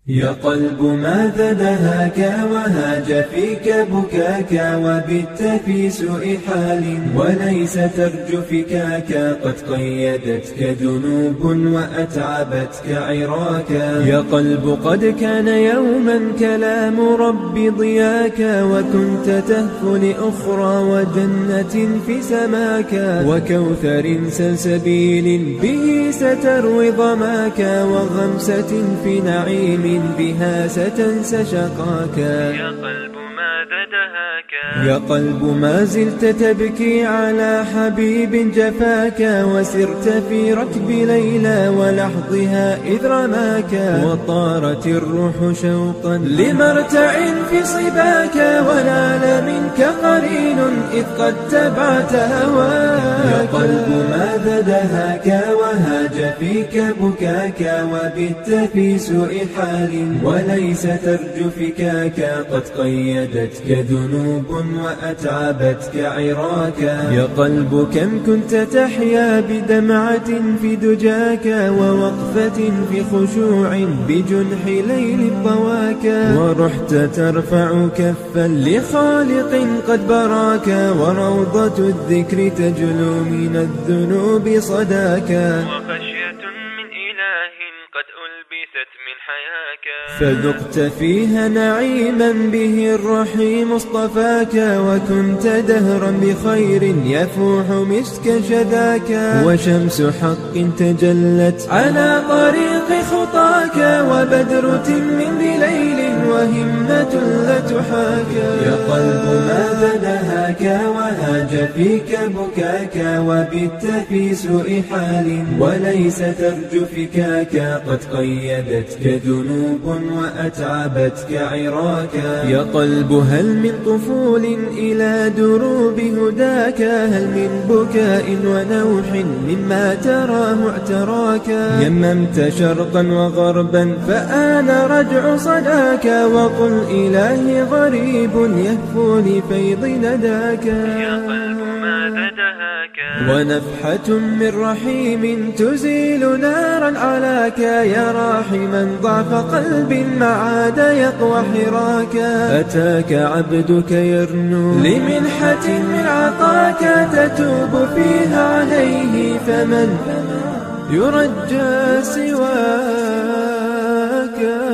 يا قلب ماذا دهاك وهاج فيك بكاك وبت في سوء حال وليس ترجو فكاك قد قيدتك ذنوب وأتعبتك عراكا يا قلب قد كان يوما كلام ربي ضياك وكنت تهفو لأخرى وجنة في سماك وكوثر سلسبيل به ستروي ظماك وغمسة في نعيم بها ستنسى شقاك يا قلب ماذا دهاك يا قلب ما زلت تبكي على حبيب جفاك وسرت في ركب ليلى ولحظها إذ رماك وطارت الروح شوقا لمرتع في صباك ونال منك قرين إذ قد تبعت هواك يا قلب ماذا دهاك وهاج فيك بكاك وبت في سوء حال وليس ترجو فكاك قد قيدتك ذنوب وأتعبتك عراكا يا قلب كم كنت تحيا بدمعة في دجاك ووقفة في خشوع بجنح ليل ضواك ورحت ترفع كفا لخالق قد براك وروضة الذكر تجلو من الذنوب صداك وخشية من إله قد ألبست من حياك فذقت فيها نعيما به الرحيم اصطفاك وكنت دهرا بخير يفوح مسك شذاك وشمس حق تجلت على طريق خطاك وبدر من بليل وهمة لتحاك يا قلب ماذا دهاك وهاج فيك بكاك وبت في سوء حال وليس ترجو فكاك قد قيدتك ذنوب وأتعبتك عراكا يا قلب هل من طفول إلى دروب هداك هل من بكاء ونوح مما تراه اعتراكا يممت شرقا وغربا فآن رجع صداك وقل إلهي غريب يهفو لفيض نداك يا قلب ماذا دهاك ونفحة من رحيم تزيل نارا علاك يا راحما ضعف قلب ما عاد يقوى حراكا أتاك عبدك يرنو لمنحة من عطاك تتوب فيها عليه فمن يرجى سواك